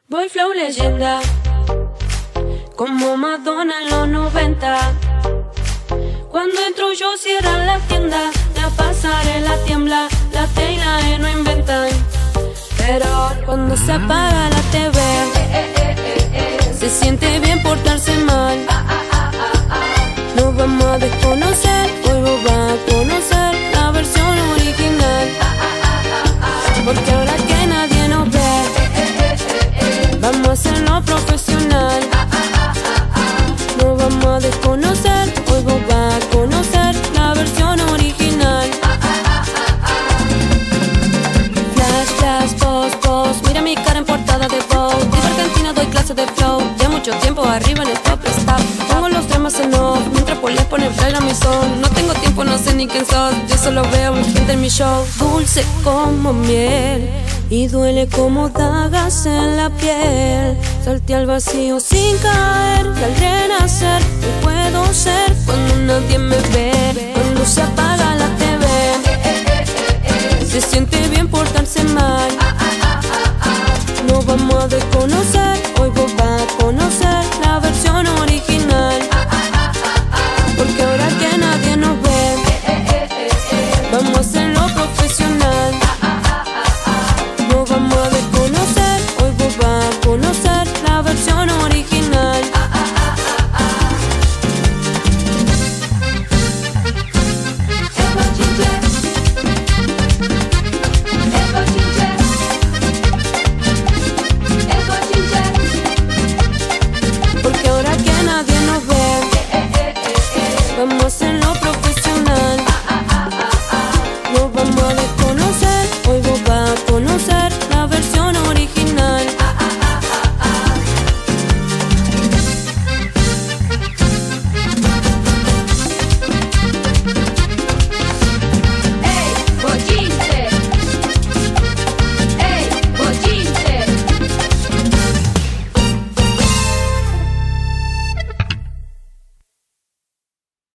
Voy flow leyenda, como Madonna en los 90. Cuando entro yo cierran la tienda, la pasarela tiembla, la T y la E no inventan. Pero cuando se apaga la TV, se siente bien portarse mal. Nos vamos a desconocer, hoy vos vas a conocer la versión original. Porque ahora que nadie nos ve, vamos a hacerlo profesional. Nos vamos a desconocer, hoy vos vas a conocer la versión original. Flash, flash, post, post, mira mi cara en portada de Vogue. Diva Argentina, doy clase de flow, ya mucho tiempo arriba en el top stop. Pongo los temas en off, mientras Polias pone play a mi son. No tengo tiempo, no sé ni quién sos, yo solo veo mi gente en mi show. Dulce como miel y duele como dagas en la piel. Salté al vacío sin caer y al renacer yo puedo ser cuando nadie me ve. Cuando se apaga la TV, se siente bien portarse mal. Nos vamos a desconocer, hoy vos vas a conocer